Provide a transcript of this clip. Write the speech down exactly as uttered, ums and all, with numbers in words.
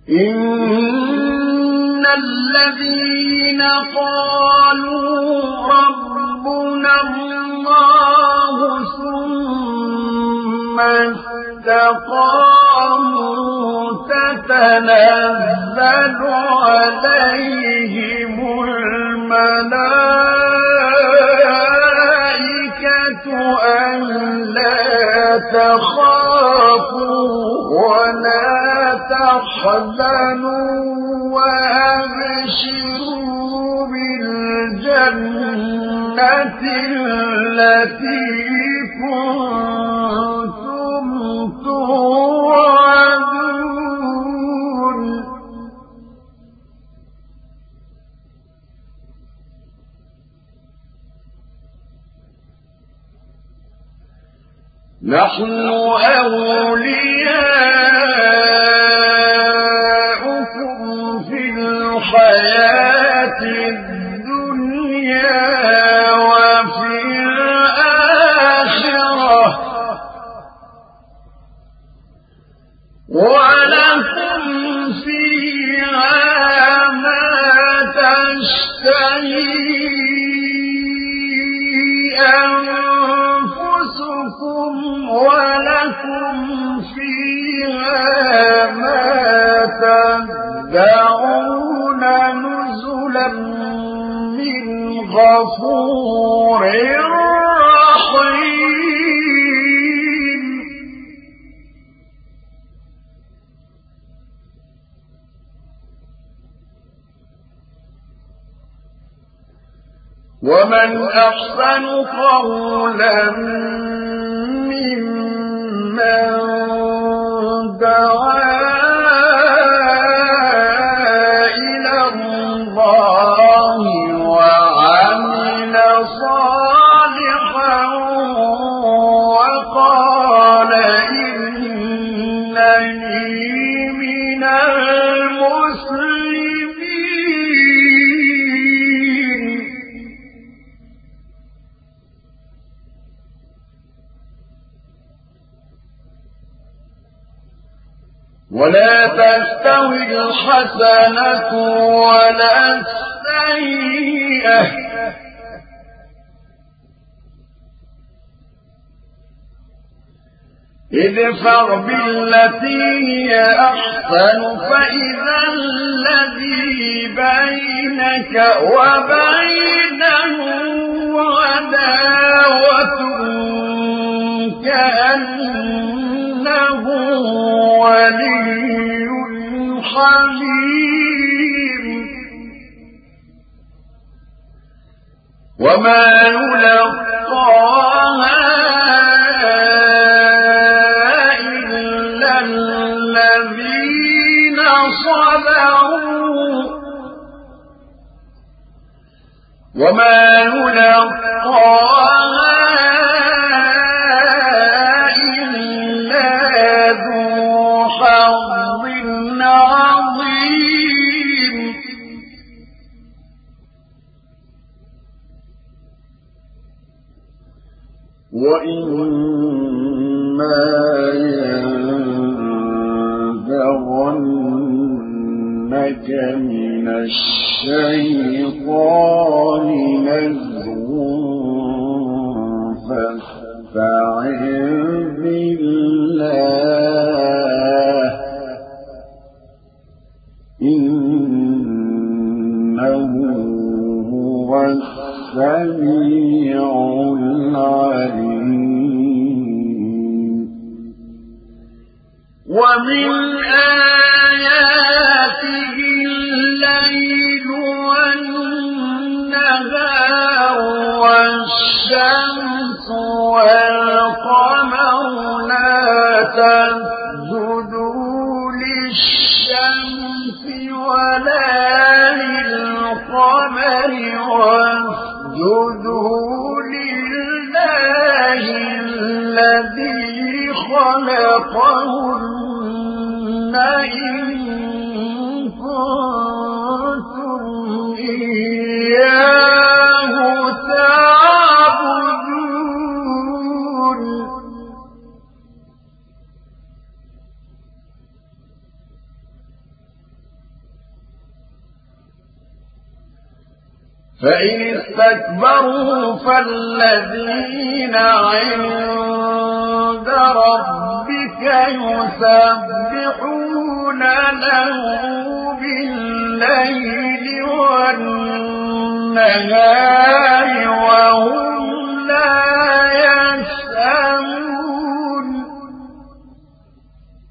إن الذين قالوا ربنا الله ثم استقاموا تتنزل عليهم الملائكة ألا تخافوا ولا تحزنوا وأبشروا بالجنة التي كنتم توعدون نحن أولياؤكم في الحياة الدنيا وفي الآخرة ولكم فيها ما تشتهي أنفسكم ولكم فيها ما تدعون نزلا من غفور رحيم ومن أحسن قولا ممن دعا إلى الله وعمل صالحا وقال إنني من المسلمين ولا تستوي الحسنة ولا السيئة ادفع بالتي هي أحسن فإذا الذي بينك وبينه عداوة كأنه ولي حميم وما يلقاها إلا الذين صبروا وما يلقاها وإما ينزغنك من الشيطان نزغ فاستعذ بالله إنه هو السميع العليم ومن آياته الليل والنهار والشمس والقمر لا تسجدوا للشمس ولا للقمر واسجدوا لله الذي خلقهن إن كنتم إياه تعبدون فإن استكبروا فالذين عند ربك يسبحون له بالليل والنهار وهم